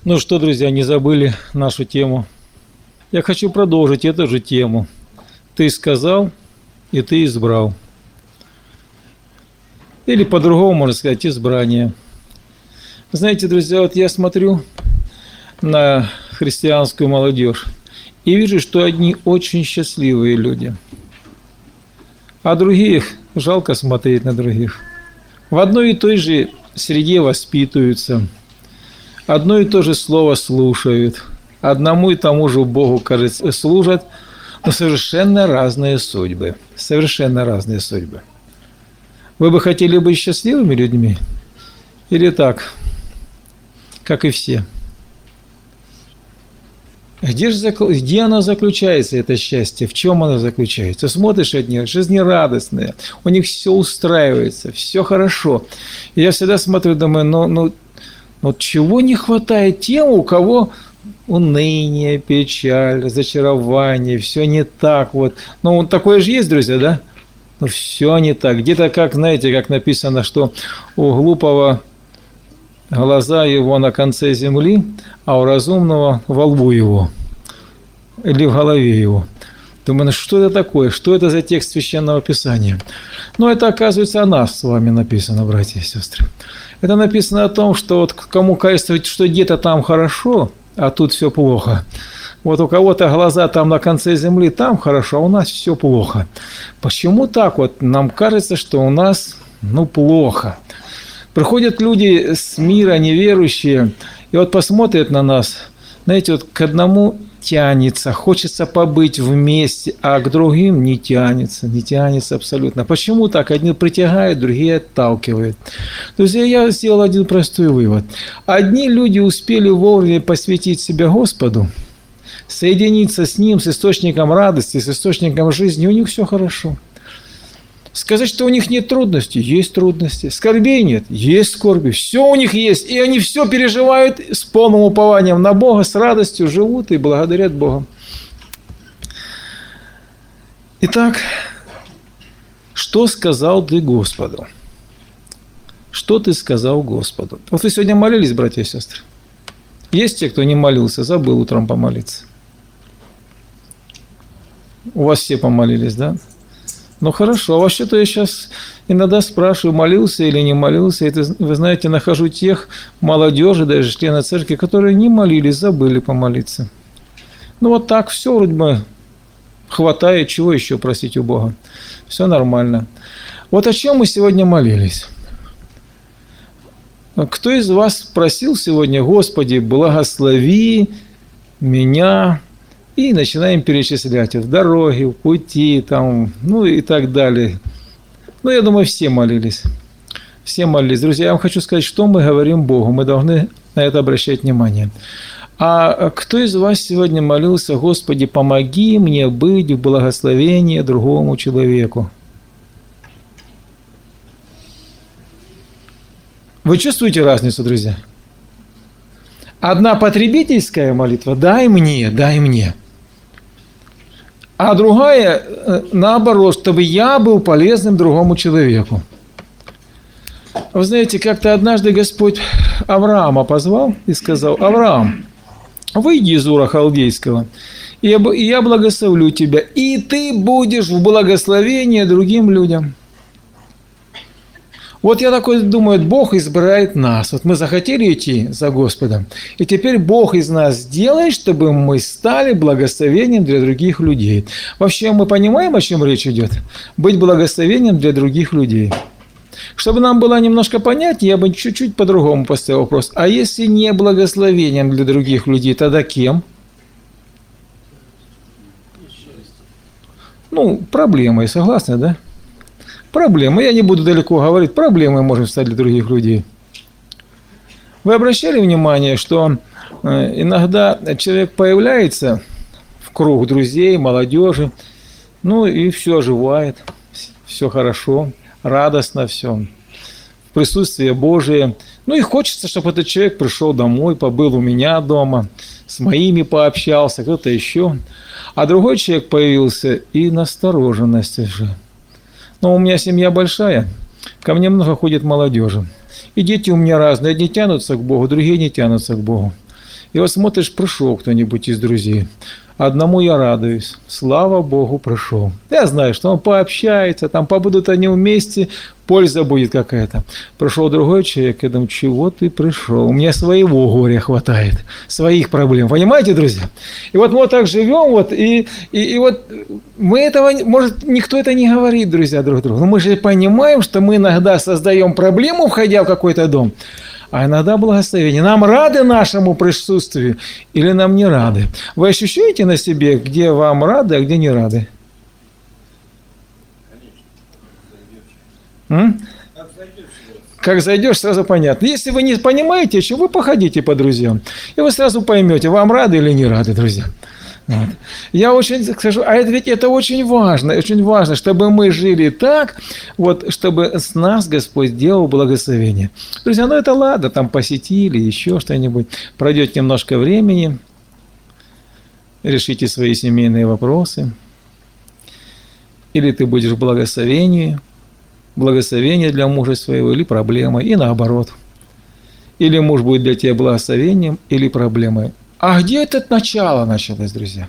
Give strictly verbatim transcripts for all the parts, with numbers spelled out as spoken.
Ну что, друзья, не забыли нашу тему? Я хочу продолжить эту же тему. Ты сказал, и ты избрал. Или по-другому можно сказать, избрание. Знаете, друзья, вот я смотрю на христианскую молодежь и вижу, что одни очень счастливые люди, а других жалко смотреть на других. В одной и той же среде воспитываются, одно и то же слово слушают, одному и тому же Богу, кажется, служат, но совершенно разные судьбы. Совершенно разные судьбы. Вы бы хотели быть счастливыми людьми? Или так, как и все? Где же где оно заключается, это счастье? В чем оно заключается? Смотришь от них, жизнерадостные, у них все устраивается, все хорошо. И я всегда смотрю, думаю, ну, ну, вот чего не хватает тем, у кого уныние, печаль, разочарование, все не так вот. Ну, вот такое же есть, друзья, да? Ну, все не так. Где-то, как, знаете, как написано, что у глупого глаза его на конце земли, а у разумного во лбу его или в голове его. Думаю, ну что это такое? Что это за текст Священного Писания? Ну, это, оказывается, о нас с вами написано, братья и сестры. Это написано о том, что вот кому кажется, что где-то там хорошо, а тут все плохо. Вот у кого-то глаза там на конце земли, там хорошо, а у нас все плохо. Почему так вот? Нам кажется, что у нас, ну, плохо. Приходят люди с мира, неверующие, и вот посмотрят на нас, знаете, вот к одному тянется, хочется побыть вместе, а к другим не тянется, не тянется абсолютно. Почему так? Одни притягают, другие отталкивают. Друзья, я сделал один простой вывод. Одни люди успели вовремя посвятить себя Господу, соединиться с Ним, с источником радости, с источником жизни, у них все хорошо. Сказать, что у них нет трудностей, есть трудности. Скорбей нет, есть скорби. Все у них есть. И они все переживают с полным упованием на Бога, с радостью живут и благодарят Бога. Итак, что сказал ты Господу? Что ты сказал Господу? Вот вы сегодня молились, братья и сестры? Есть те, кто не молился, забыл утром помолиться? У вас все помолились, да? Ну хорошо, а вообще-то я сейчас иногда спрашиваю, молился или не молился. Это, вы знаете, нахожу тех молодежи, даже членов церкви, которые не молились, забыли помолиться. Ну вот так все вроде бы хватает, чего еще просить у Бога. Все нормально. Вот о чем мы сегодня молились? Кто из вас просил сегодня: Господи, благослови меня? И начинаем перечислять в дороге, в пути, там, ну и так далее. Ну, я думаю, все молились. Все молились. Друзья, я вам хочу сказать, что мы говорим Богу. Мы должны на это обращать внимание. А кто из вас сегодня молился: Господи, помоги мне быть в благословении другому человеку? Вы чувствуете разницу, друзья? Одна потребительская молитва: дай мне, дай мне. А другая, наоборот, чтобы я был полезным другому человеку. Вы знаете, как-то однажды Господь Авраама позвал и сказал: Авраам, выйди из Ура Халдейского, и я благословлю тебя, и ты будешь в благословении другим людям. Вот я такой думаю, Бог избирает нас. Вот мы захотели идти за Господом, и теперь Бог из нас сделает, чтобы мы стали благословением для других людей. Вообще мы понимаем, о чем речь идет? Быть благословением для других людей. Чтобы нам было немножко понятнее, я бы чуть-чуть по-другому поставил вопрос. А если не благословением для других людей, тогда кем? Ну, проблемой, согласны, да? Проблемы. Я не буду далеко говорить. Проблемой можем стать для других людей. Вы обращали внимание, что иногда человек появляется в круг друзей, молодежи, ну и все оживает, все хорошо, радостно все, присутствие Божие. Ну и хочется, чтобы этот человек пришел домой, побыл у меня дома, с моими пообщался, кто-то еще. А другой человек появился, и настороженность уже. Но у меня семья большая, ко мне много ходит молодежи. И дети у меня разные. Одни тянутся к Богу, другие не тянутся к Богу. И вот смотришь, пришел кто-нибудь из друзей. Одному я радуюсь. Слава Богу, пришел. Я знаю, что он пообщается, там побудут они вместе, польза будет какая-то. Пришел другой человек, я думаю, чего ты пришел? У меня своего горя хватает, своих проблем. Понимаете, друзья? И вот мы вот так живем, вот, и, и, и вот мы этого, может, никто это не говорит, друзья, друг другу. Но мы же понимаем, что мы иногда создаем проблему, входя в какой-то дом. А иногда благословение. Нам рады нашему присутствию или нам не рады? Вы ощущаете на себе, где вам рады, а где не рады? М? Как зайдешь, сразу понятно. Если вы не понимаете, что вы походите по друзьям, и вы сразу поймете, вам рады или не рады, друзья. Вот. Я очень скажу, а это ведь это очень важно, очень важно, чтобы мы жили так, вот, чтобы с нас Господь сделал благословение. Друзья, ну это ладно, там посетили, еще что-нибудь, пройдет немножко времени, решите свои семейные вопросы, или ты будешь в благословении, благословение для мужа своего, или проблемой, и наоборот. Или муж будет для тебя благословением, или проблемой. А где это начало началось, друзья?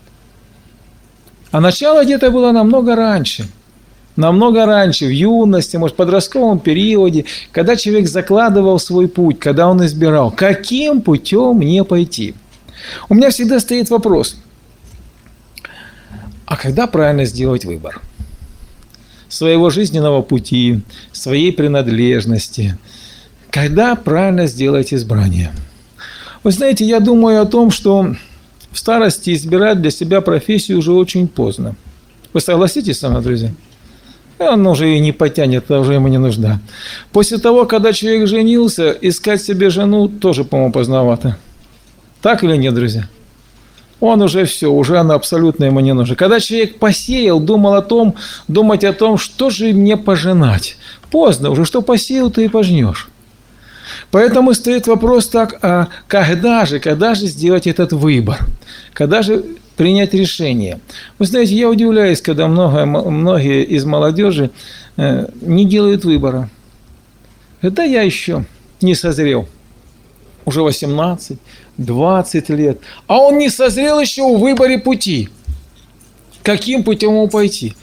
А начало где-то было намного раньше. Намного раньше, в юности, может, в подростковом периоде, когда человек закладывал свой путь, когда он избирал, каким путем мне пойти. У меня всегда стоит вопрос, а когда правильно сделать выбор? Своего жизненного пути, своей принадлежности. Когда правильно сделать избрание? Вы знаете, я думаю о том, что в старости избирать для себя профессию уже очень поздно. Вы согласитесь со мной, друзья? Он уже и не потянет, это уже ему не нужна. После того, когда человек женился, искать себе жену тоже, по-моему, поздновато. Так или нет, друзья? Он уже все, уже она абсолютно ему не нужна. Когда человек посеял, думал о том, думать о том, что же мне пожинать. Поздно уже, что посеял, ты и пожнешь. Поэтому стоит вопрос так, а когда же, когда же сделать этот выбор? Когда же принять решение? Вы знаете, я удивляюсь, когда много, многие из молодежи э, не делают выбора. Да я еще не созрел. Уже восемнадцать, двадцать лет. А он не созрел еще в выборе пути. Каким путем ему пойти?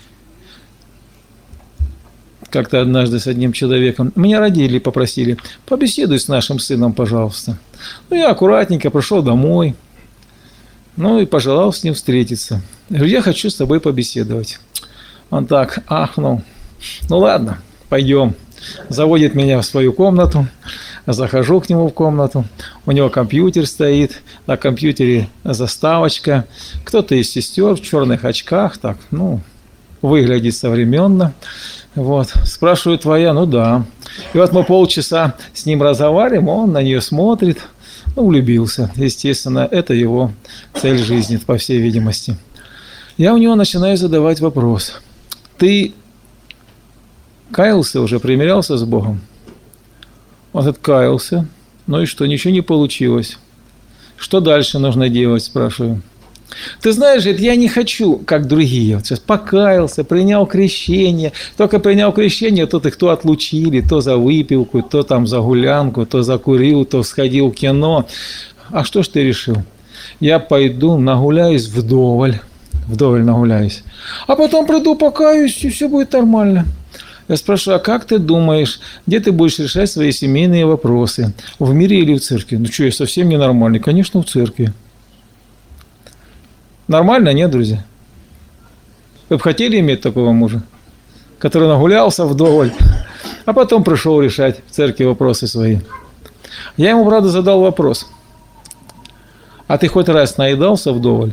Как-то однажды с одним человеком, меня родители попросили, побеседуй с нашим сыном, пожалуйста. Ну, я аккуратненько пришел домой, ну и пожелал с ним встретиться. Я говорю, я хочу с тобой побеседовать. Он так ахнул. Ну ладно, пойдем. Заводит меня в свою комнату, захожу к нему в комнату, у него компьютер стоит, на компьютере заставочка, кто-то из сестер в черных очках, так, ну, выглядит современно. Вот. Спрашиваю, твоя? Ну да. И вот мы полчаса с ним разговариваем, он на нее смотрит, ну, влюбился. Естественно, это его цель жизни, по всей видимости. Я у него начинаю задавать вопрос. Ты каялся уже, примирялся с Богом? Он говорит, каялся. Ну и что, ничего не получилось. Что дальше нужно делать, спрашиваю. Ты знаешь, я не хочу, как другие. Вот сейчас покаялся, принял крещение. Только принял крещение, то их то отлучили, то за выпивку, то там за гулянку, то закурил, то сходил в кино. А что ж ты решил? Я пойду нагуляюсь вдоволь. Вдоволь нагуляюсь. А потом приду, покаюсь, и все будет нормально. Я спрашиваю, а как ты думаешь, где ты будешь решать свои семейные вопросы? В мире или в церкви? Ну что, я совсем ненормальный? Конечно, в церкви. Нормально, нет, друзья? Вы бы хотели иметь такого мужа, который нагулялся вдоволь, а потом пришел решать в церкви вопросы свои? Я ему, правда, задал вопрос. А ты хоть раз наедался вдоволь?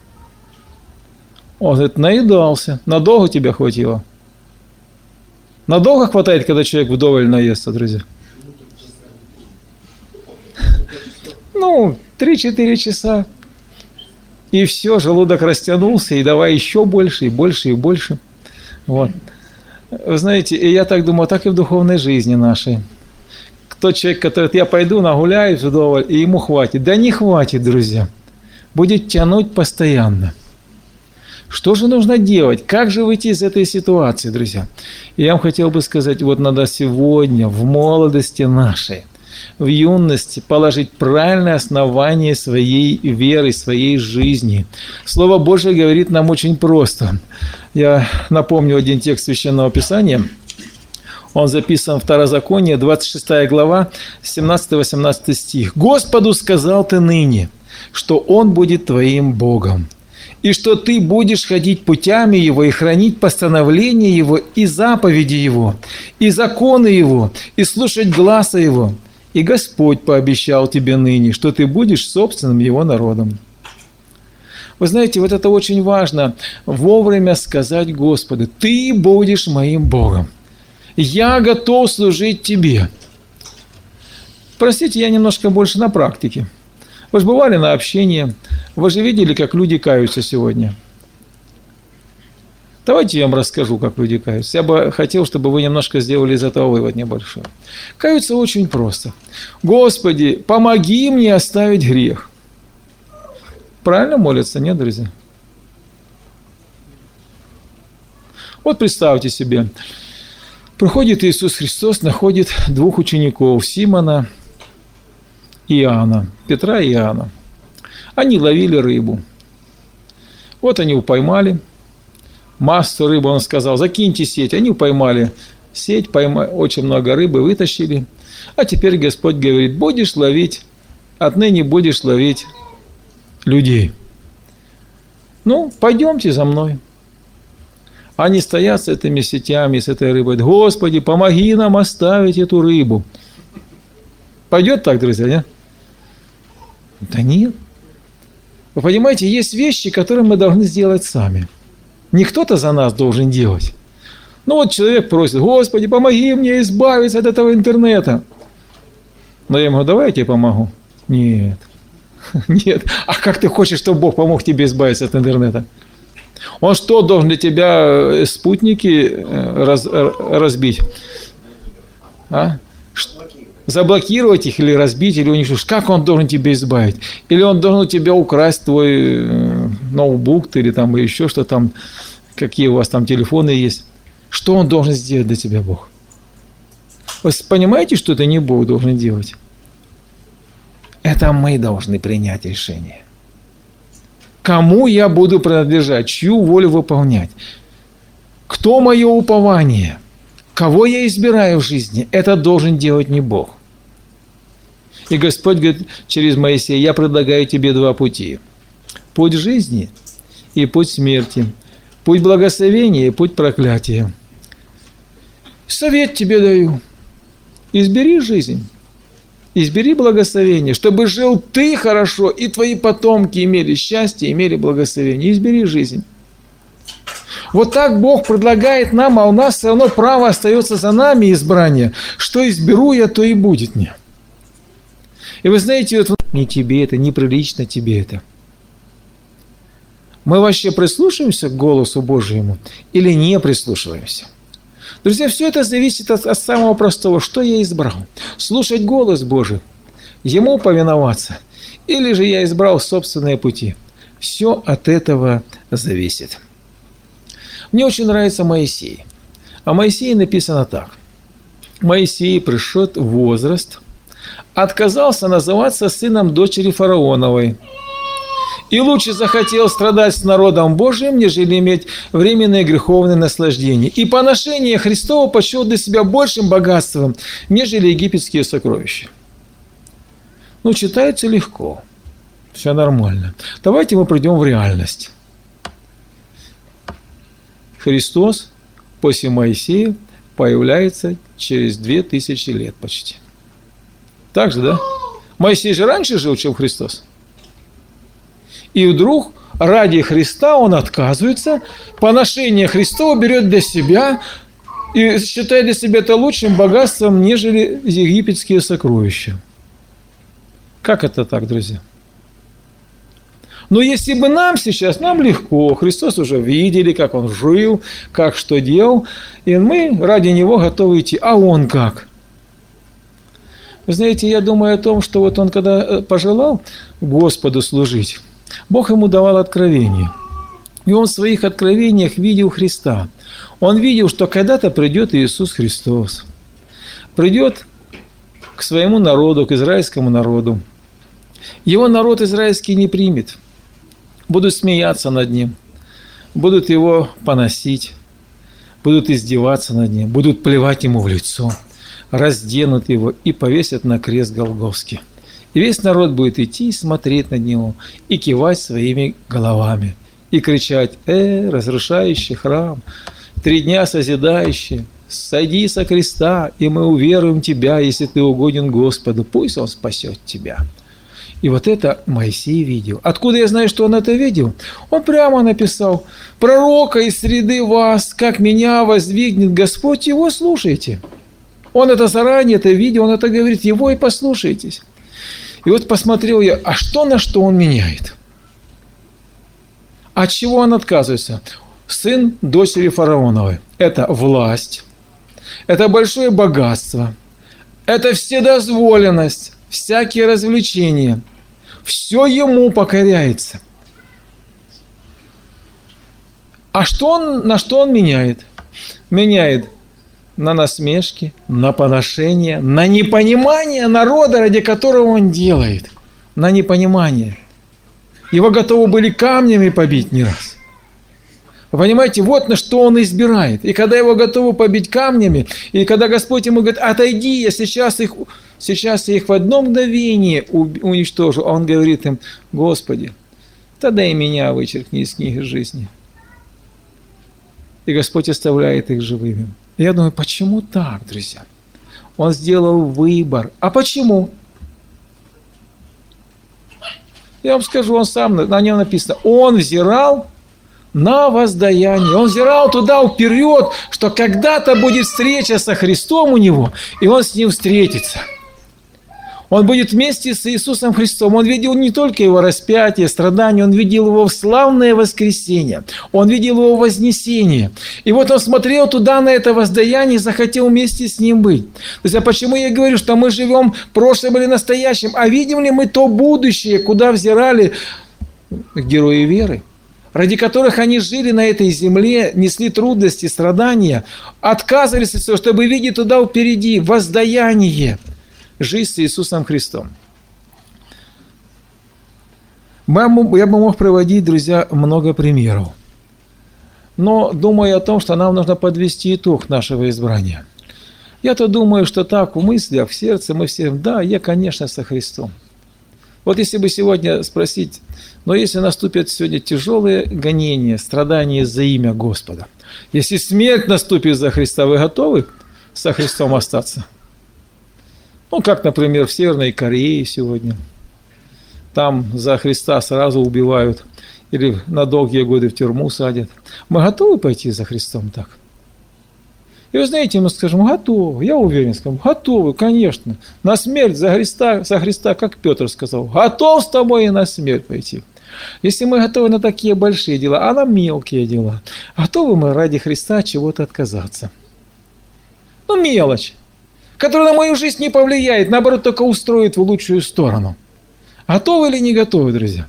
Он говорит, наедался. Надолго тебя хватило? Надолго хватает, когда человек вдоволь наестся, друзья? Ну, три-четыре часа. И все, желудок растянулся, и давай еще больше, и больше, и больше. Вот. Вы знаете, и я так думаю, так и в духовной жизни нашей. Тот человек, который я пойду нагуляюсь вдоволь, и ему хватит. Да не хватит, друзья. Будет тянуть постоянно. Что же нужно делать? Как же выйти из этой ситуации, друзья? И я вам хотел бы сказать, вот надо сегодня, в молодости нашей, в юности положить правильное основание своей веры, своей жизни. Слово Божие говорит нам очень просто. Я напомню один текст Священного Писания. Он записан в Второзаконие, двадцать шестая глава, семнадцатый-восемнадцатый стих. «Господу сказал ты ныне, что Он будет твоим Богом, и что ты будешь ходить путями Его и хранить постановления Его и заповеди Его, и законы Его, и слушать гласа Его. И Господь пообещал тебе ныне, что ты будешь собственным Его народом». Вы знаете, вот это очень важно, вовремя сказать Господу: «Ты будешь моим Богом, я готов служить тебе». Простите, я немножко больше на практике. Вы же бывали на общении, вы же видели, как люди каются сегодня. Давайте я вам расскажу, как люди каются. Я бы хотел, чтобы вы немножко сделали из этого вывод небольшой. Каются очень просто. «Господи, помоги мне оставить грех». Правильно молятся, нет, друзья? Вот представьте себе, приходит Иисус Христос, находит двух учеников, Симона и Иоанна, Петра и Иоанна. Они ловили рыбу. Вот они упоймали массу рыбы, он сказал: «Закиньте сеть». Они поймали сеть, поймали очень много рыбы, вытащили. А теперь Господь говорит: будешь ловить, отныне будешь ловить людей. Ну, пойдемте за мной. Они стоят с этими сетями, с этой рыбой. «Господи, помоги нам оставить эту рыбу». Пойдет так, друзья, нет? Да нет. Вы понимаете, есть вещи, которые мы должны сделать сами. Не кто-то за нас должен делать. Ну вот человек просит: «Господи, помоги мне избавиться от этого интернета». Но я ему говорю: «Давай я тебе помогу». Нет. Нет. А как ты хочешь, чтобы Бог помог тебе избавиться от интернета? Он что, должен для тебя спутники раз, разбить? А? Заблокировать их или разбить, или уничтожить? Как он должен тебя избавить? Или он должен у тебя украсть твой ноутбук или там еще что там, какие у вас там телефоны есть? Что он должен сделать для тебя, Бог? Вы понимаете, что это не Бог должен делать? Это мы должны принять решение. Кому я буду принадлежать? Чью волю выполнять? Кто мое упование? Кого я избираю в жизни? Это должен делать не Бог. И Господь говорит через Моисея: «Я предлагаю тебе два пути. Путь жизни и путь смерти. Путь благословения и путь проклятия. Совет тебе даю. Избери жизнь. Избери благословение, чтобы жил ты хорошо, и твои потомки имели счастье, имели благословение. Избери жизнь». Вот так Бог предлагает нам, а у нас все равно право остается за нами избрание. Что изберу я, то и будет мне. И вы знаете, вот не тебе это, неприлично тебе это. Мы вообще прислушиваемся к голосу Божьему или не прислушиваемся? Друзья, все это зависит от, от самого простого. Что я избрал? Слушать голос Божий, Ему повиноваться, или же я избрал собственные пути? Все от этого зависит. Мне очень нравится Моисей. О Моисее написано так. Моисей пришел в возраст, отказался называться сыном дочери фараоновой, и лучше захотел страдать с народом Божиим, нежели иметь временные греховные наслаждения. И поношение Христово почел для себя большим богатством, нежели египетские сокровища. Ну, читается легко. Все нормально. Давайте мы придем в реальность. Христос после Моисея появляется через две тысячи лет почти. Так же, да? Моисей же раньше жил, чем Христос. И вдруг ради Христа он отказывается, поношение Христова берет для себя и считает для себя это лучшим богатством, нежели египетские сокровища. Как это так, друзья? Но если бы нам сейчас, нам легко, Христос уже видели, как Он жил, как что делал, и мы ради Него готовы идти. А Он как? Вы знаете, я думаю о том, что вот Он когда пожелал Господу служить, Бог Ему давал откровение. И Он в своих откровениях видел Христа. Он видел, что когда-то придет Иисус Христос. Придет к своему народу, к израильскому народу. Его народ израильский не примет. Будут смеяться над ним, будут его поносить, будут издеваться над ним, будут плевать ему в лицо, разденут его и повесят на крест Голгофский. И весь народ будет идти и смотреть на него, и кивать своими головами, и кричать: «Э, разрушающий храм, три дня созидающий, сойди со креста, и мы уверуем в тебя, если ты угоден Господу, пусть он спасет тебя». И вот это Моисей видел. Откуда я знаю, что он это видел? Он прямо написал: «Пророка из среды вас, как меня воздвигнет Господь, его слушайте». Он это заранее это видел, он это говорит: его и послушайтесь. И вот посмотрел я, а что на что он меняет? От чего он отказывается? Сын дочери фараоновой. Это власть, это большое богатство, это вседозволенность, всякие развлечения. Все ему покоряется. А что он, на что он меняет? Меняет на насмешки, на поношение, на непонимание народа, ради которого он делает. На непонимание. Его готовы были камнями побить не раз. Вы понимаете, вот на что он избирает. И когда его готовы побить камнями, и когда Господь ему говорит: отойди, я сейчас их, сейчас я их в одно мгновение уничтожу. А он говорит им: Господи, тогда и меня вычеркни из книги жизни. И Господь оставляет их живыми. Я думаю, почему так, друзья? Он сделал выбор. А почему? Я вам скажу, он сам, на нем написано: он взирал на воздаяние. Он взирал туда вперед, что когда-то будет встреча со Христом у него, и он с ним встретится. Он будет вместе с Иисусом Христом. Он видел не только его распятие, страдания, он видел его славное воскресение. Он видел его вознесение. И вот он смотрел туда, на это воздаяние, и захотел вместе с ним быть. То есть, а почему я говорю, что мы живем прошлым или настоящим? А видим ли мы то будущее, куда взирали герои веры? Ради которых они жили на этой земле, несли трудности, страдания, отказывались от всего, чтобы видеть туда впереди воздаяние. Жизнь с Иисусом Христом. Я бы мог приводить, друзья, много примеров. Но думаю о том, что нам нужно подвести итог нашего избрания. Я-то думаю, что так в мыслях, в сердце мы все: да, я, конечно, со Христом. Вот если бы сегодня спросить: но если наступят сегодня тяжелые гонения, страдания за имя Господа, если смерть наступит за Христа, вы готовы со Христом остаться? Ну, как, например, в Северной Корее сегодня. Там за Христа сразу убивают или на долгие годы в тюрьму садят. Мы готовы пойти за Христом так? И вы знаете, мы скажем: готовы. Я уверен, скажем: готовы, конечно. На смерть за Христа, за Христа, как Петр сказал: готов с тобой и на смерть пойти. Если мы готовы на такие большие дела, а на мелкие дела, готовы мы ради Христа чего-то отказаться? Ну, мелочь, которая на мою жизнь не повлияет, наоборот, только устроит в лучшую сторону. Готовы или не готовы, друзья?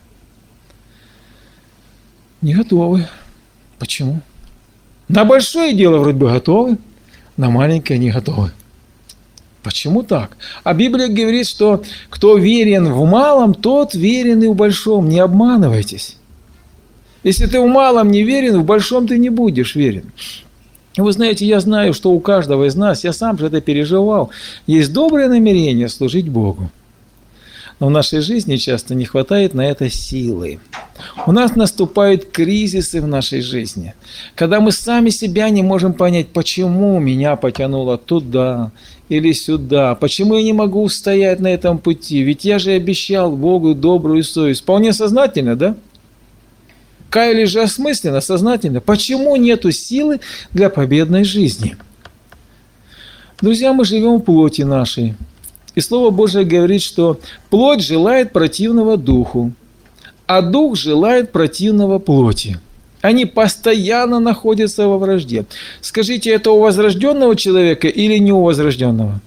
Не готовы. Почему? На большое дело вроде бы готовы, на маленькое не готовы. Почему так? А Библия говорит, что кто верен в малом, тот верен и в большом. Не обманывайтесь. Если ты в малом не верен, в большом ты не будешь верен. Вы знаете, я знаю, что у каждого из нас, я сам же это переживал, есть доброе намерение служить Богу. Но в нашей жизни часто не хватает на это силы. У нас наступают кризисы в нашей жизни, когда мы сами себя не можем понять, почему меня потянуло туда или сюда, почему я не могу устоять на этом пути, ведь я же обещал Богу добрую совесть. Вполне сознательно, да? Каялись же осмысленно, сознательно. Почему нету силы для победной жизни? Друзья, мы живем в плоти нашей. И Слово Божие говорит, что плоть желает противного духу, а дух желает противного плоти. Они постоянно находятся во вражде. Скажите, это у возрожденного человека или не у возрожденного?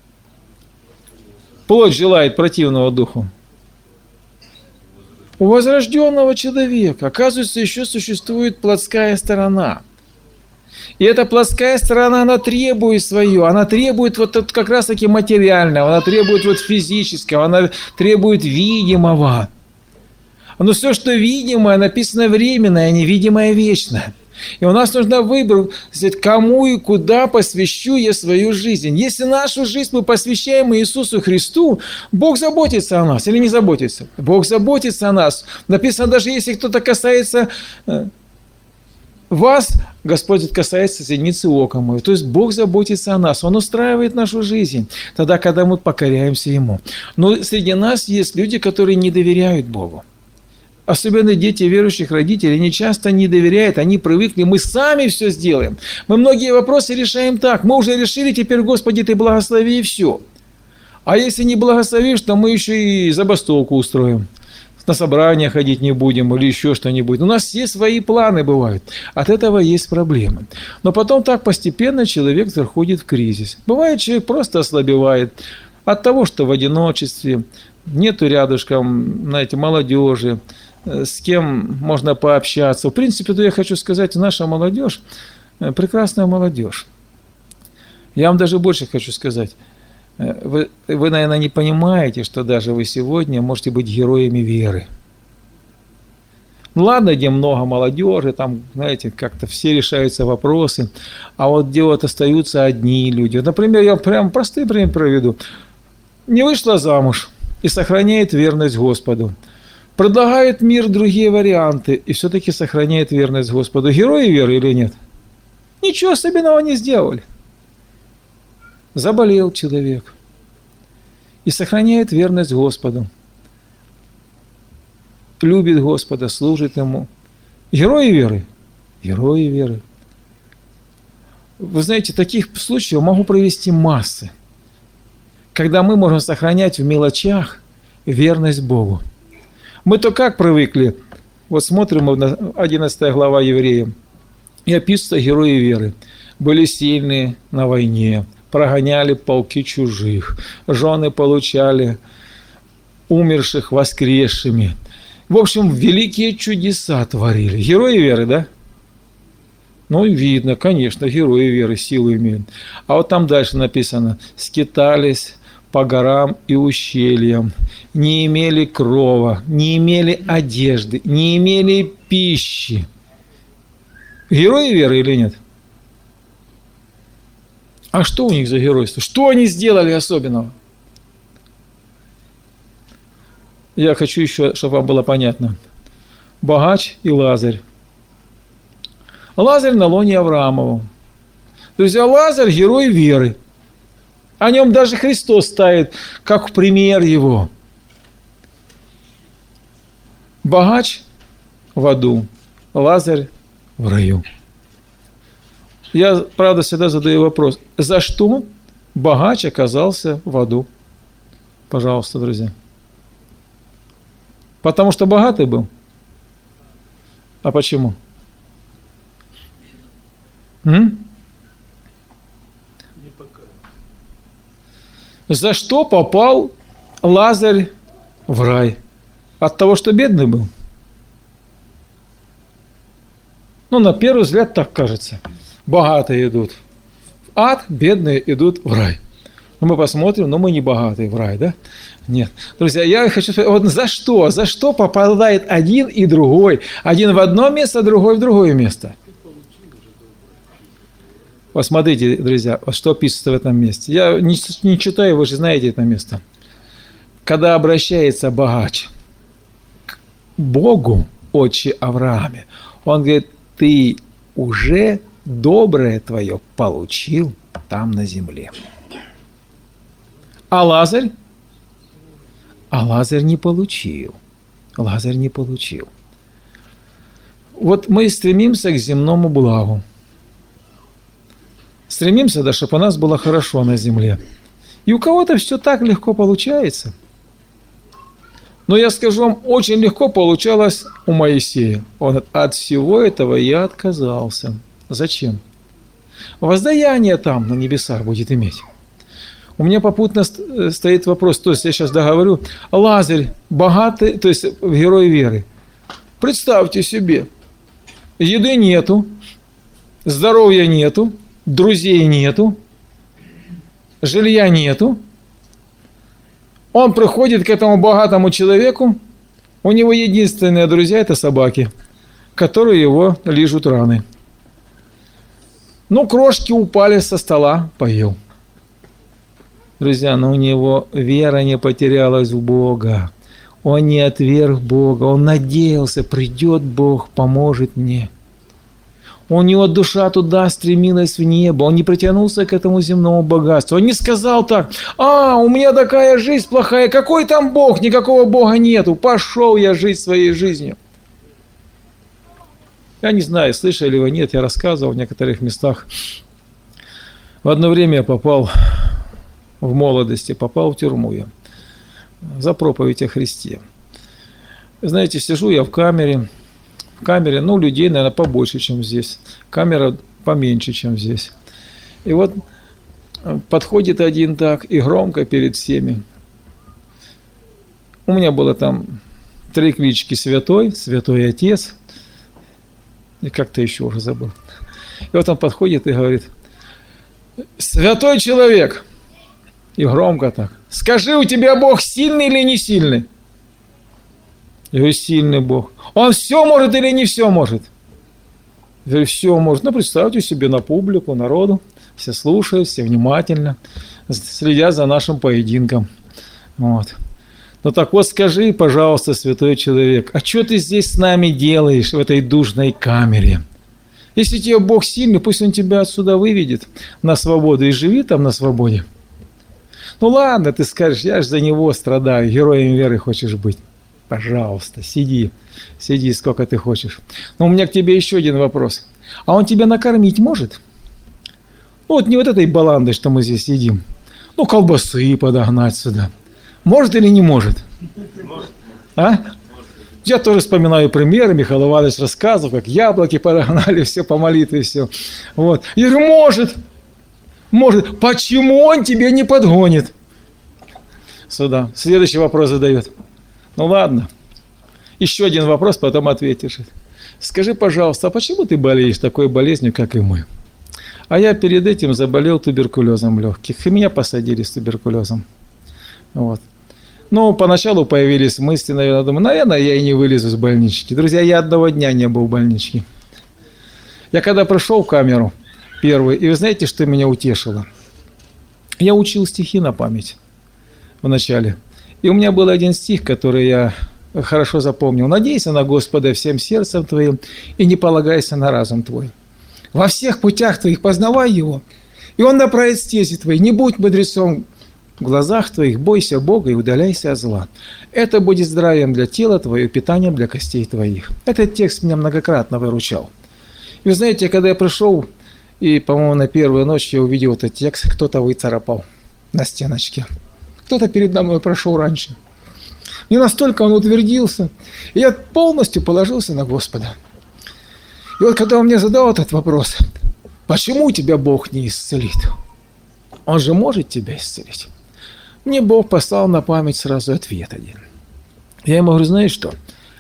Плоть желает противного духу. У возрожденного человека, оказывается, еще существует плотская сторона. И эта плоская сторона, она требует свое, она требует вот как раз-таки материального, она требует вот физического, она требует видимого. Но все, что видимое, написано временное, а невидимое вечное. И у нас нужно выбор, кому и куда посвящу я свою жизнь. Если нашу жизнь мы посвящаем Иисусу Христу, Бог заботится о нас или не заботится? Бог заботится о нас. Написано, даже если кто-то касается вас, Господь касается зеницы ока моего. То есть Бог заботится о нас, Он устраивает нашу жизнь, тогда, когда мы покоряемся Ему. Но среди нас есть люди, которые не доверяют Богу. Особенно дети верующих родителей, они часто не доверяют, они привыкли, мы сами все сделаем. Мы многие вопросы решаем так, мы уже решили, теперь, Господи, Ты благослови и все. А если не благословишь, то мы еще и забастовку устроим. На собрания ходить не будем или еще что-нибудь. У нас все свои планы бывают. От этого есть проблемы. Но потом так постепенно человек заходит в кризис. Бывает, человек просто ослабевает от того, что в одиночестве, нету рядышком, знаете, молодежи, с кем можно пообщаться. В принципе, то я хочу сказать, наша молодежь, прекрасная молодежь. Я вам даже больше хочу сказать. Вы, вы, наверное, не понимаете, что даже вы сегодня можете быть героями веры. Ну ладно, где много молодежи, там, знаете, как-то все решаются вопросы, а вот где вот остаются одни люди. Например, я прям простой пример проведу. Не вышла замуж и сохраняет верность Господу. Предлагает мир другие варианты и все-таки сохраняет верность Господу. Герои веры или нет? Ничего особенного не сделали. Заболел человек и сохраняет верность Господу. Любит Господа, служит Ему. Герои веры? Герои веры. Вы знаете, таких случаев могу привести массы, когда мы можем сохранять в мелочах верность Богу. Мы-то как привыкли? Вот смотрим, одиннадцатая глава Евреям, и описываются герои веры. Были сильные на войне, прогоняли полки чужих, жены получали умерших воскресшими. В общем, великие чудеса творили. Герои веры, да? Ну, видно, конечно, герои веры силу имеют. А вот там дальше написано: скитались по горам и ущельям, не имели крова, не имели одежды, не имели пищи. Герои веры или нет? А что у них за геройство? Что они сделали особенного? Я хочу еще, чтобы вам было понятно. Богач и Лазарь. Лазарь на лоне Авраамова. То есть Лазарь – герой веры. О нем даже Христос ставит как пример его. Богач в аду, Лазарь в раю. Я, правда, всегда задаю вопрос, за что богач оказался в аду? Пожалуйста, друзья. Потому что богатый был? А почему? М? За что попал Лазарь в рай? От того, что бедный был? Ну, на первый взгляд так кажется. Богатые идут в ад, бедные идут в рай. Ну, мы посмотрим, но мы не богатые в рай, да? Нет. Друзья, я хочу сказать, вот за что? За что попадает один и другой? Один в одно место, другой в другое место. Посмотрите, друзья, что описывается в этом месте. Я не, не читаю, вы же знаете это место. Когда обращается богач к Богу, отче Аврааме, он говорит: ты уже доброе твое получил там на земле. А Лазарь? А Лазарь не получил. Лазарь не получил. Вот мы стремимся к земному благу. Стремимся, да, чтобы у нас было хорошо на земле. И у кого-то все так легко получается. Но я скажу вам, очень легко получалось у Моисея. Он говорит: от всего этого я отказался. Зачем? Воздаяние там на небесах будет иметь. У меня попутно стоит вопрос, то есть я сейчас договорю, Лазарь богатый, то есть герой веры. Представьте себе, еды нету, здоровья нету, друзей нету, жилья нету. Он приходит к этому богатому человеку, у него единственные друзья – это собаки, которые его лижут раны. Ну, крошки упали со стола, поел. Друзья, но у него вера не потерялась в Бога. Он не отверг Бога, он надеялся, придет Бог, поможет мне. У него душа туда стремилась в небо, он не притянулся к этому земному богатству. Он не сказал так: а, у меня такая жизнь плохая, какой там Бог, никакого Бога нету, пошел я жить своей жизнью. Я не знаю, слышали вы, нет, я рассказывал в некоторых местах. В одно время я попал, в молодости, попал в тюрьму я за проповедь о Христе. Знаете, сижу я в камере, в камере, ну, людей, наверное, побольше, чем здесь. Камера поменьше, чем здесь. И вот подходит один так и громко перед всеми. У меня было там три клички: Святой, Святой Отец, и как-то еще уже забыл. И вот он подходит и говорит: святой человек, и громко так: скажи, у тебя Бог сильный или не сильный? Я говорю: сильный Бог. Он все может или не все может? Я говорю: все может. Ну, представьте себе на публику, народу, все слушают, все внимательно, следят за нашим поединком. Вот. Ну так вот, скажи, пожалуйста, святой человек, а что ты здесь с нами делаешь в этой душной камере? Если тебе Бог сильный, пусть Он тебя отсюда выведет на свободу и живи там на свободе. Ну ладно, ты скажешь, я же за Него страдаю, героем веры хочешь быть. Пожалуйста, сиди, сиди сколько ты хочешь. Но у меня к тебе еще один вопрос. А Он тебя накормить может? Ну вот не вот этой баландой, что мы здесь едим. Ну колбасы подогнать сюда. Может или не может? Может. А? Может. Я тоже вспоминаю примеры, Михаил Иванович рассказывал, как яблоки подогнали, все по молитве, все. Вот. Я говорю: может, может. Почему Он тебе не подгонит? Сюда. Следующий вопрос задает. Ну ладно. Еще один вопрос, потом ответишь. Скажи, пожалуйста, а почему ты болеешь такой болезнью, как и мы? А я перед этим заболел туберкулезом легких, и меня посадили с туберкулезом. Вот. Ну, поначалу появились мысли, наверное, думаю, наверное, я и не вылезу из больнички. Друзья, я одного дня не был в больничке. Я когда пришел в камеру первый, и вы знаете, что меня утешило? Я учил стихи на память вначале. И у меня был один стих, который я хорошо запомнил. «Надейся на Господа всем сердцем твоим и не полагайся на разум твой. Во всех путях твоих познавай Его, и Он направит стези твои. Не будь мудрецом в глазах твоих, бойся Бога и удаляйся от зла. Это будет здравием для тела твоего, питанием для костей твоих». Этот текст меня многократно выручал. И вы знаете, когда я пришел, и, по-моему, на первую ночь я увидел этот текст, кто-то выцарапал на стеночке. Кто-то перед нами прошел раньше. И настолько он утвердился, и я полностью положился на Господа. И вот когда он мне задал этот вопрос: почему тебя Бог не исцелит? Он же может тебя исцелить. Мне Бог послал на память сразу ответ один. Я ему говорю: знаешь что?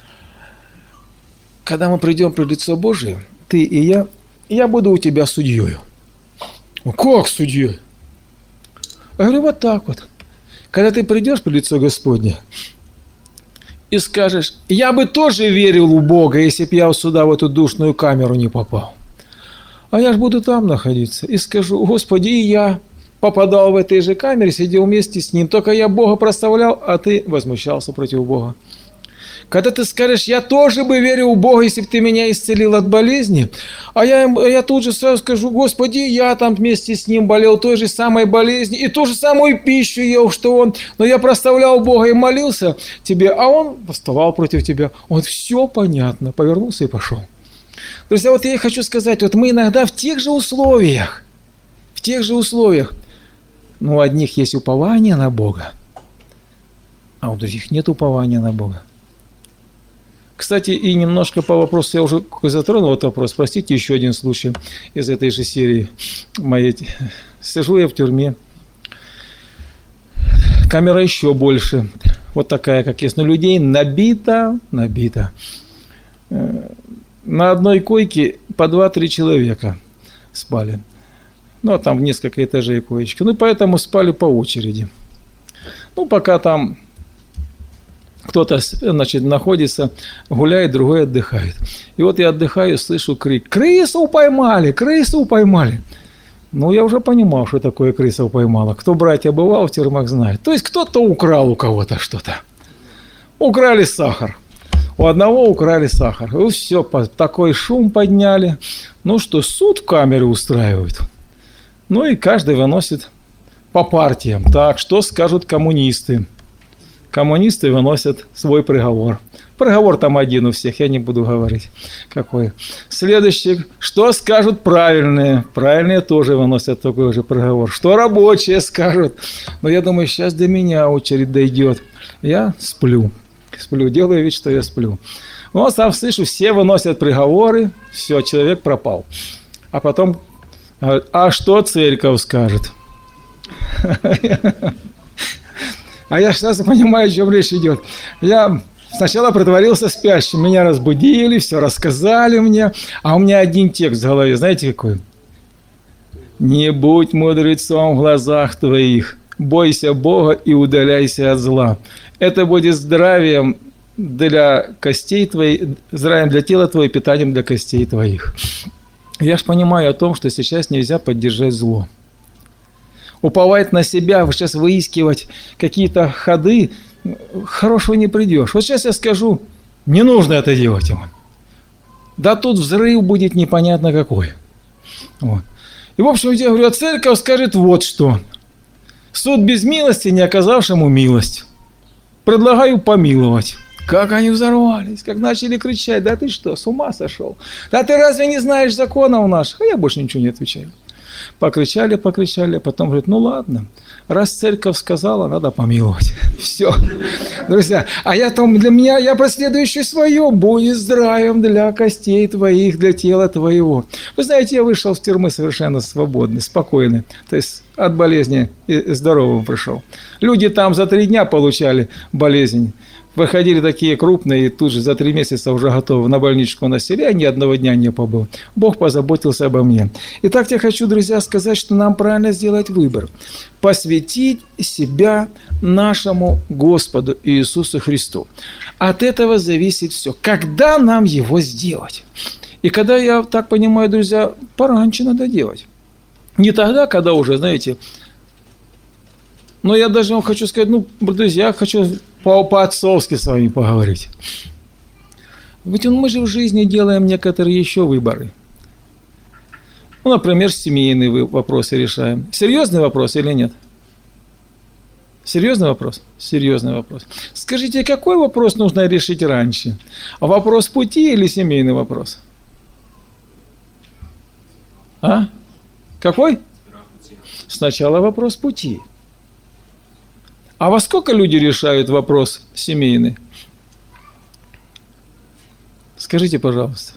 Когда мы придем пред лицо Божие, ты и я, я буду у тебя судьей. Как судьей? Я говорю: вот так вот. Когда ты придешь пред лицо Господне и скажешь: я бы тоже верил в Бога, если бы я сюда, в эту душную камеру не попал. А я же буду там находиться и скажу: Господи, и я попадал в этой же камере, сидел вместе с Ним, только я Бога прославлял, а ты возмущался против Бога. Когда ты скажешь: я тоже бы верил в Бога, если бы ты меня исцелил от болезни, а я, я тут же сразу скажу: Господи, я там вместе с Ним болел той же самой болезнью, и ту же самую пищу ел, что Он, но я прославлял Бога и молился тебе, а Он восставал против тебя. Вот все понятно, повернулся и пошел. Друзья, вот я и хочу сказать, вот мы иногда в тех же условиях, в тех же условиях, но у одних есть упование на Бога, а у других нет упования на Бога. Кстати, и немножко по вопросу, я уже затронул этот вопрос, простите, еще один случай из этой же серии моей. Сижу я в тюрьме, камера еще больше, вот такая, как есть, но людей набито, набито. На одной койке по два-три человека. спали. Ну, а там несколько этажей коечки. Ну, поэтому спали по очереди. Ну, пока там кто-то, значит, находится, гуляет, другой отдыхает. И вот я отдыхаю, слышу крик: «Крысу поймали! Крысу поймали!» Ну, я уже понимал, что такое крыса поймала. Кто, братья, бывал в тюрьмах, знает. То есть кто-то украл у кого-то что-то. Украли сахар. У одного украли сахар. И все, такой шум подняли. Ну что, суд в камере устраивают. Ну и каждый выносит по партиям. Так, что скажут коммунисты? Коммунисты выносят свой приговор. Приговор там один у всех, я не буду говорить какой. Следующий, что скажут правильные? Правильные тоже выносят такой же приговор. Что рабочие скажут? Но я думаю, сейчас до меня очередь дойдет. Я сплю. Сплю, делаю вид, что я сплю. Ну, сам слышу, все выносят приговоры, все, человек пропал. А потом, а что церковь скажет? А я сразу понимаю, о чем речь идет. Я сначала притворился спящим, меня разбудили, все рассказали мне, а у меня один текст в голове, знаете какой? «Не будь мудрецом в глазах твоих, бойся Бога и удаляйся от зла. Это будет здравием для костей твоих, здравием для тела твоего, питанием для костей твоих». Я ж понимаю о том, что сейчас нельзя поддержать зло. Уповать на себя, сейчас выискивать какие-то ходы, хорошего не придешь. Вот сейчас я скажу, не нужно это делать ему. Да тут взрыв будет непонятно какой. Вот. И в общем, я говорю, а церковь скажет вот что. Суд без милости, не оказавшему милость. Предлагаю помиловать. Как они взорвались, как начали кричать, да ты что, с ума сошел? Да ты разве не знаешь законов наших? А я больше ничего не отвечаю. Покричали, покричали, а потом говорят, ну ладно, раз церковь сказала, надо помиловать. Все. Друзья, а я там для меня, я проследую еще свое, будет здравием для костей твоих, для тела твоего. Вы знаете, я вышел с тюрьмы совершенно свободный, спокойный, то есть от болезни и здоровым пришел. Люди там за три дня получали болезнь. Выходили такие крупные, и тут же за три месяца уже готовы на больничку носили, я ни одного дня не побыл. Бог позаботился обо мне. Итак, я хочу, друзья, сказать, что нам правильно сделать выбор. Посвятить себя нашему Господу Иисусу Христу. От этого зависит все. Когда нам его сделать? И когда, я так понимаю, друзья, пораньше надо делать. Не тогда, когда уже, знаете... Но я даже вам хочу сказать, ну, друзья, я хочу по-отцовски с вами поговорить. Ведь мы же в жизни делаем некоторые еще выборы. Ну, например, семейные вопросы решаем. Серьезный вопрос или нет? Серьезный вопрос? Серьезный вопрос. Скажите, какой вопрос нужно решить раньше? Вопрос пути или семейный вопрос? А? Какой? Сначала вопрос пути. А во сколько люди решают вопрос семейный? Скажите, пожалуйста.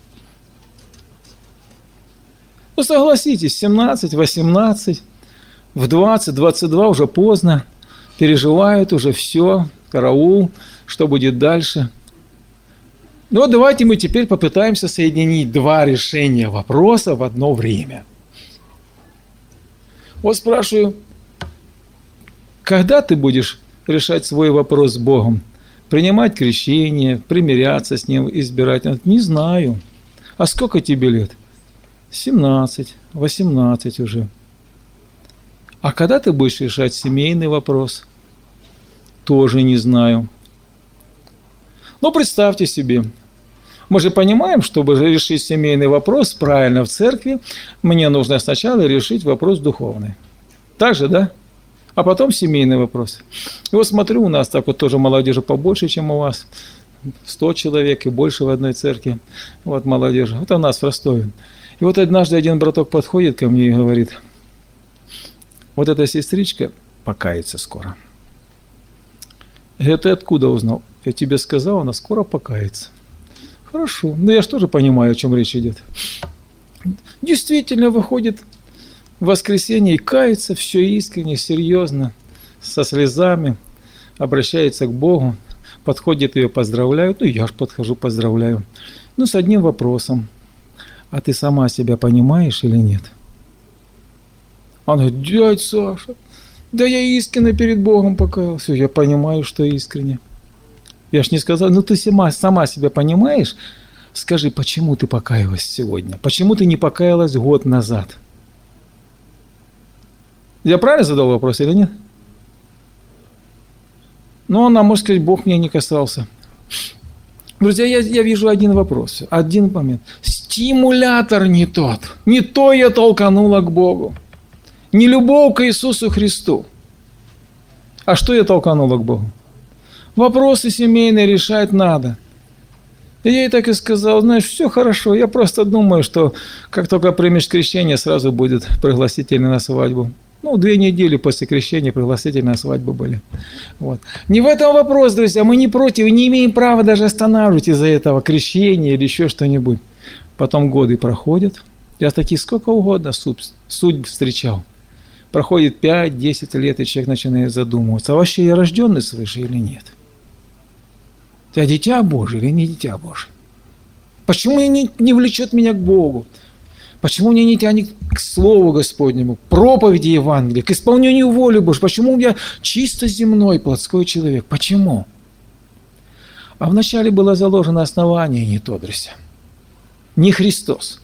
Ну, согласитесь, семнадцать, восемнадцать, в двадцать, двадцать два уже поздно, переживают уже все, караул, что будет дальше. Ну, давайте мы теперь попытаемся соединить два решения вопроса в одно время. Вот спрашиваю, когда ты будешь решать свой вопрос с Богом? Принимать крещение, примиряться с Ним, избирать? Не знаю. А сколько тебе лет? семнадцать, восемнадцать уже. А когда ты будешь решать семейный вопрос? Тоже не знаю. Но представьте себе, мы же понимаем, чтобы решить семейный вопрос правильно в церкви, мне нужно сначала решить вопрос духовный. Так же, да? А потом семейный вопрос. И вот смотрю, у нас так вот тоже молодежи побольше, чем у вас. сто человек и больше в одной церкви. Вот молодежи. Вот у нас в Ростове. И вот однажды один браток подходит ко мне и говорит, вот эта сестричка покается скоро. Я говорю, ты откуда узнал? Я тебе сказал, она скоро покается. Хорошо. Но я же тоже понимаю, о чем речь идет. Действительно, выходит в воскресенье и кается, все искренне, серьезно, со слезами, обращается к Богу, подходит ее, поздравляют, ну я же подхожу, поздравляю. Ну, с одним вопросом. А ты сама себя понимаешь или нет? Она говорит: дядь Саша, да я искренне перед Богом покаялся. Я понимаю, что искренне. Я ж не сказал, ну ты сама, сама себя понимаешь? Скажи, почему ты покаялась сегодня? Почему ты не покаялась год назад? Я правильно задал вопрос или нет? Ну, она может сказать: Бог меня не касался. Друзья, я, я вижу один вопрос, один момент. Стимулятор не тот. Не то я толканула к Богу. Не любовь к Иисусу Христу. А что я толканула к Богу? Вопросы семейные решать надо. И я ей так и сказал: знаешь, все хорошо, я просто думаю, что как только примешь крещение, сразу будет пригласительный на свадьбу. Ну, две недели после крещения пригласительные на свадьбу были. Вот. Не в этом вопрос, друзья, мы не против, не имеем права даже останавливать из-за этого крещения или еще что-нибудь. Потом годы проходят. Я таких сколько угодно судьб встречал. Проходит пять-десять лет, и человек начинает задумываться, а вообще я рожденный свыше или нет? Я дитя Божие или не дитя Божие? Почему не, не влечет меня к Богу? Почему меня не тянет к Слову Господнему, к проповеди Евангелия, к исполнению воли Божьей? Почему я чисто земной, плотской человек? Почему? А вначале было заложено основание не то, друзья. Не Христос.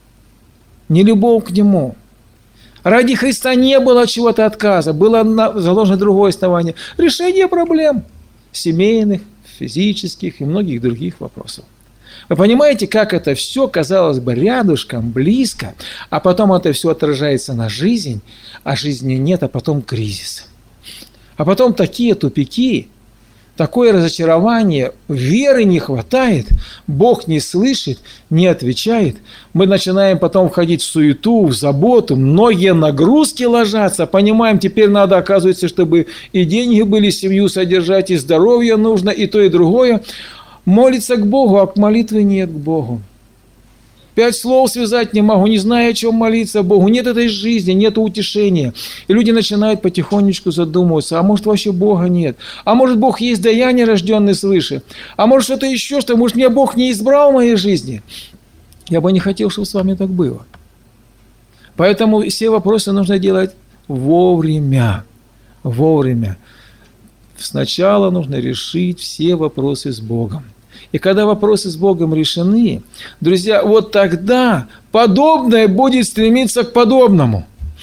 Не любовь к Нему. Ради Христа не было чего-то отказа. Было заложено другое основание. Решение проблем семейных, физических и многих других вопросов. Вы понимаете, как это все, казалось бы, рядышком, близко, а потом это все отражается на жизнь, а жизни нет, а потом кризис. А потом такие тупики, такое разочарование, веры не хватает, Бог не слышит, не отвечает. Мы начинаем потом входить в суету, в заботу, многие нагрузки ложатся, понимаем, теперь надо, оказывается, чтобы и деньги были, семью содержать, и здоровье нужно, и то, и другое. Молиться к Богу, а к молитве нет к Богу. Пять слов связать не могу, не знаю, о чем молиться Богу. Нет этой жизни, нет утешения. И люди начинают потихонечку задумываться, а может вообще Бога нет? А может Бог есть, да я не рожденный свыше? А может что-то еще, что может меня Бог не избрал в моей жизни? Я бы не хотел, чтобы с вами так было. Поэтому все вопросы нужно делать вовремя. Вовремя. Сначала нужно решить все вопросы с Богом. И когда вопросы с Богом решены, друзья, вот тогда подобное будет стремиться к подобному.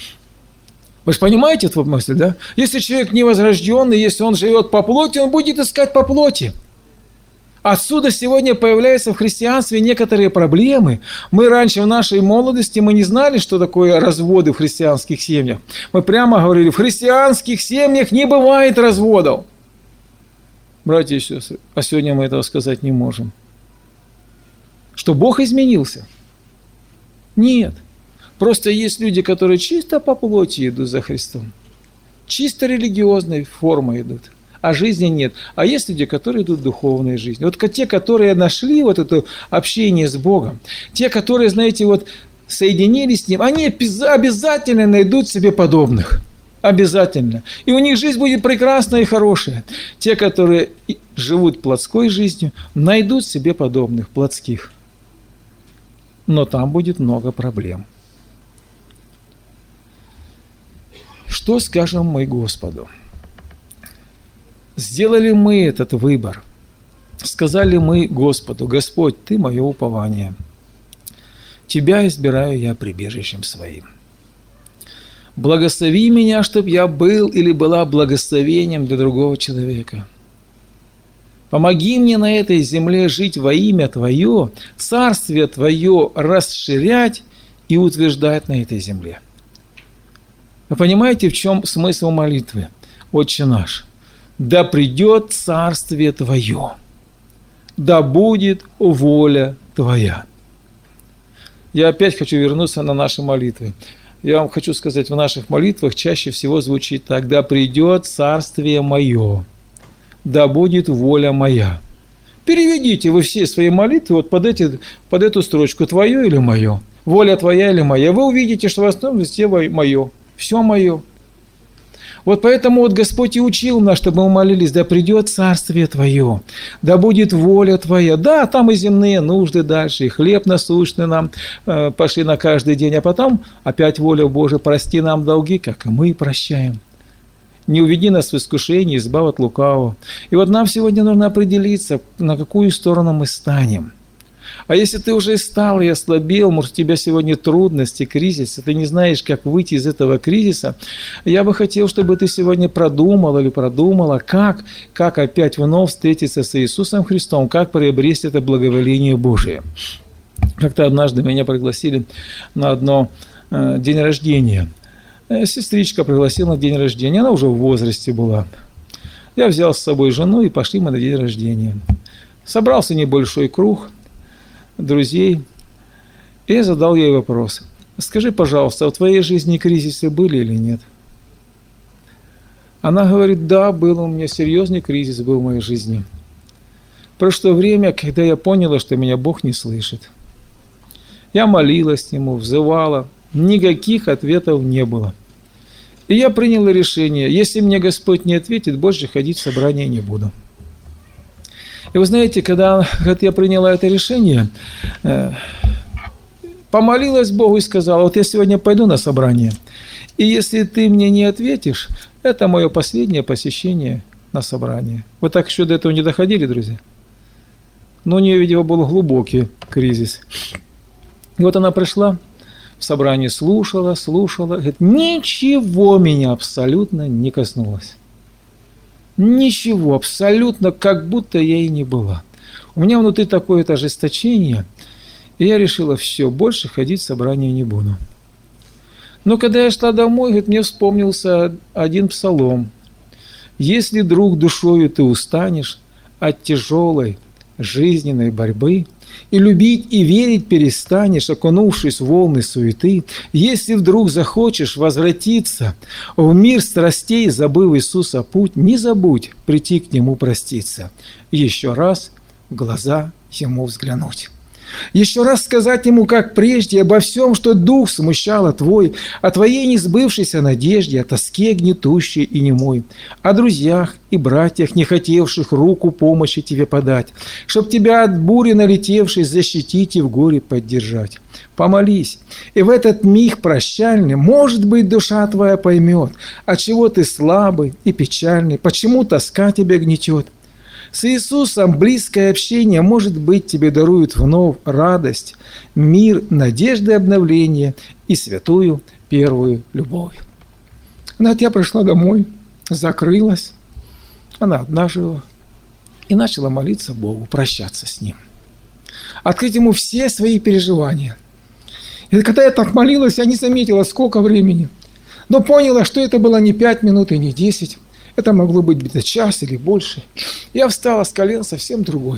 Вы же понимаете эту мысль, да? Если человек невозрожденный, если он живет по плоти, он будет искать по плоти. Отсюда сегодня появляются в христианстве некоторые проблемы. Мы раньше в нашей молодости мы не знали, что такое разводы в христианских семьях. Мы прямо говорили: в христианских семьях не бывает разводов. Братья и сестры, а сегодня мы этого сказать не можем. Что Бог изменился? Нет. Просто есть люди, которые чисто по плоти идут за Христом. Чисто религиозной формой идут. А жизни нет. А есть люди, которые идут в духовной жизни. Вот те, которые нашли вот это общение с Богом, те, которые, знаете, вот соединились с Ним, они обязательно найдут себе подобных. Обязательно. И у них жизнь будет прекрасная и хорошая. Те, которые живут плотской жизнью, найдут себе подобных, плотских. Но там будет много проблем. Что скажем мы Господу? Сделали мы этот выбор? Сказали мы Господу: Господь, Ты мое упование. Тебя избираю я прибежищем своим. Благослови меня, чтобы я был или была благословением для другого человека. Помоги мне на этой земле жить во имя Твое, Царствие Твое расширять и утверждать на этой земле. Вы понимаете, в чем смысл молитвы? Отче наш, да придет Царствие Твое, да будет воля Твоя. Я опять хочу вернуться на наши молитвы. Я вам хочу сказать, в наших молитвах чаще всего звучит так: да придет Царствие Мое, да будет воля Моя. Переведите вы все свои молитвы вот под, эти, под эту строчку: Твое или Мое, воля Твоя или Моя. Вы увидите, что в основном везде Мое, все Мое. Вот поэтому вот Господь и учил нас, чтобы мы молились: да придет Царствие Твое, да будет воля Твоя. Да, там и земные нужды дальше, и хлеб насущный нам э, пошли на каждый день, а потом опять воля Божия: прости нам долги, как и мы прощаем. Не уведи нас в искушение, избавь от лукавого. И вот нам сегодня нужно определиться, на какую сторону мы станем. А если ты уже стал и ослабел, может, у тебя сегодня трудности, кризис, и ты не знаешь, как выйти из этого кризиса, я бы хотел, чтобы ты сегодня продумал или продумала, как, как опять вновь встретиться с Иисусом Христом, как приобрести это благоволение Божие. Как-то однажды меня пригласили на одно э, день рождения. Сестричка пригласила на день рождения, она уже в возрасте была. Я взял с собой жену, и пошли мы на день рождения. Собрался небольшой круг друзей, и я задал ей вопрос: скажи, пожалуйста, в твоей жизни кризисы были или нет? Она говорит: да, был у меня серьезный кризис, был в моей жизни. Прошло время, когда я поняла, что меня Бог не слышит. Я молилась к Нему, взывала, никаких ответов не было. И я приняла решение: если мне Господь не ответит, больше ходить в собрание не буду. И вы знаете, когда, когда я приняла это решение, э, помолилась Богу и сказала: вот я сегодня пойду на собрание, и если ты мне не ответишь, это мое последнее посещение на собрание. Вы так еще до этого не доходили, друзья? Но у нее, видимо, был глубокий кризис. И вот она пришла в собрание, слушала, слушала, говорит: ничего меня абсолютно не коснулось. Ничего, абсолютно, как будто я и не была. У меня внутри такое-то ожесточение, и я решила: все, больше ходить в собрание не буду. Но когда я шла домой, говорит, мне вспомнился один псалом: если, друг, душою ты устанешь от тяжелой жизненной борьбы, и любить и верить перестанешь, окунувшись в волны суеты, если вдруг захочешь возвратиться в мир страстей, забыв Иисуса путь, не забудь прийти к Нему проститься, еще раз в глаза Ему взглянуть. Еще раз сказать Ему, как прежде, обо всем, что дух смущало Твой, о Твоей несбывшейся надежде, о тоске гнетущей и немой, о друзьях и братьях, не хотевших руку помощи Тебе подать, чтоб Тебя от бури налетевшей защитить и в горе поддержать. Помолись, и в этот миг прощальный, может быть, душа Твоя поймет, отчего Ты слабый и печальный, почему тоска Тебя гнетет. С Иисусом близкое общение, может быть, тебе дарует вновь радость, мир, надежды обновления и святую первую любовь. Вот я пришла домой, закрылась, она одна жила, и начала молиться Богу, прощаться с Ним, открыть Ему все свои переживания. И когда я так молилась, я не заметила, сколько времени, но поняла, что это было не пять минут и не десять. Это могло быть где-то час или больше. Я встала с колен совсем другой.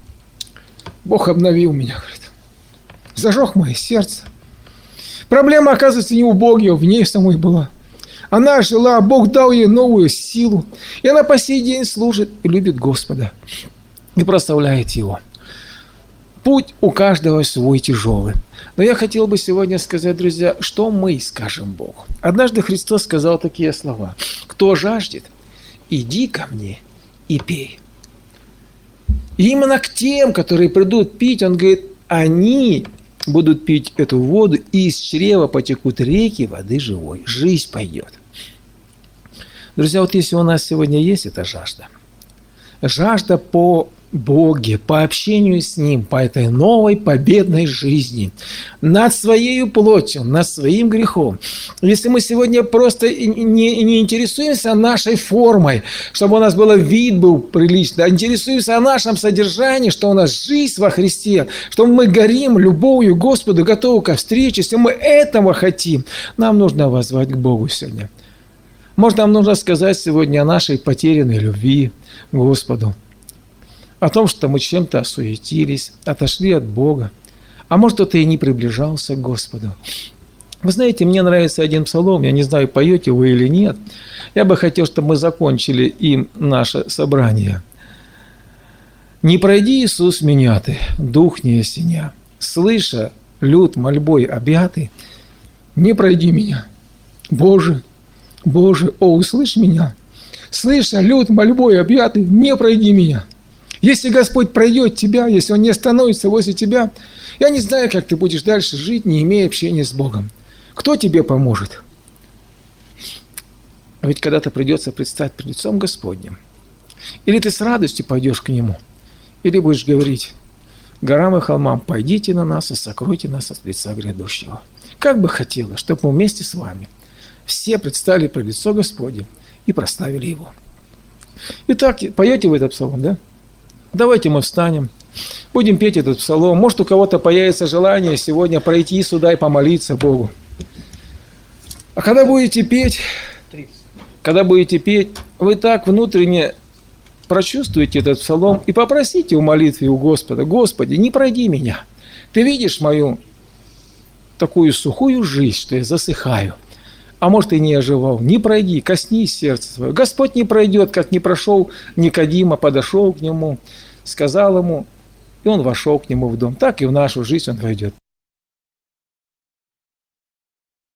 Бог обновил меня, говорит. Зажег мое сердце. Проблема, оказывается, не у Бога, в ней самой была. Она жила, Бог дал ей новую силу. И она по сей день служит и любит Господа. И прославляет Его. Путь у каждого свой тяжелый. Но я хотел бы сегодня сказать, друзья, что мы скажем Богу. Однажды Христос сказал такие слова: «Кто жаждет, иди ко мне и пей». И именно к тем, которые придут пить, Он говорит, они будут пить эту воду, и из чрева потекут реки воды живой. Жизнь пойдет. Друзья, вот если у нас сегодня есть эта жажда, жажда по Боге, по общению с Ним, по этой новой победной жизни, над своей плотью, над своим грехом. Если мы сегодня просто не, не интересуемся нашей формой, чтобы у нас был вид был приличный, а интересуемся о нашем содержании, что у нас жизнь во Христе, что мы горим любовью к Господу, готовы ко встрече, если мы этого хотим, нам нужно воззвать к Богу сегодня. Может, нам нужно сказать сегодня о нашей потерянной любви к Господу, о том, что мы чем-то осуетились, отошли от Бога. А может, кто-то и не приближался к Господу. Вы знаете, мне нравится один псалом, я не знаю, поете вы или нет. Я бы хотел, чтобы мы закончили им наше собрание. «Не пройди, Иисус, меня ты, дух не осеня, слыша люд мольбой объятый, не пройди меня, Боже, Боже, о, услышь меня. Слыша люд мольбой объятый, не пройди меня. Если Господь пройдет тебя, если Он не остановится возле тебя, я не знаю, как ты будешь дальше жить, не имея общения с Богом. Кто тебе поможет? А ведь когда-то придется предстать пред лицом Господним. Или ты с радостью пойдешь к Нему, или будешь говорить: горам и холмам, пойдите на нас и сокройте нас от лица грядущего. Как бы хотелось, чтобы мы вместе с вами все предстали пред лицо Господне и прославили Его. Итак, поете вы этот псалом, да? Давайте мы встанем, будем петь этот псалом. Может, у кого-то появится желание сегодня пройти сюда и помолиться Богу. А когда будете петь, когда будете петь, вы так внутренне прочувствуйте этот псалом и попросите в молитве у Господа: Господи, не пройди меня. Ты видишь мою такую сухую жизнь, что я засыхаю. А может, и не оживал. Не пройди, коснись сердца свое. Господь не пройдет, как не прошел Никодима, подошел к нему, сказал ему, и он вошел к нему в дом. Так и в нашу жизнь он войдет.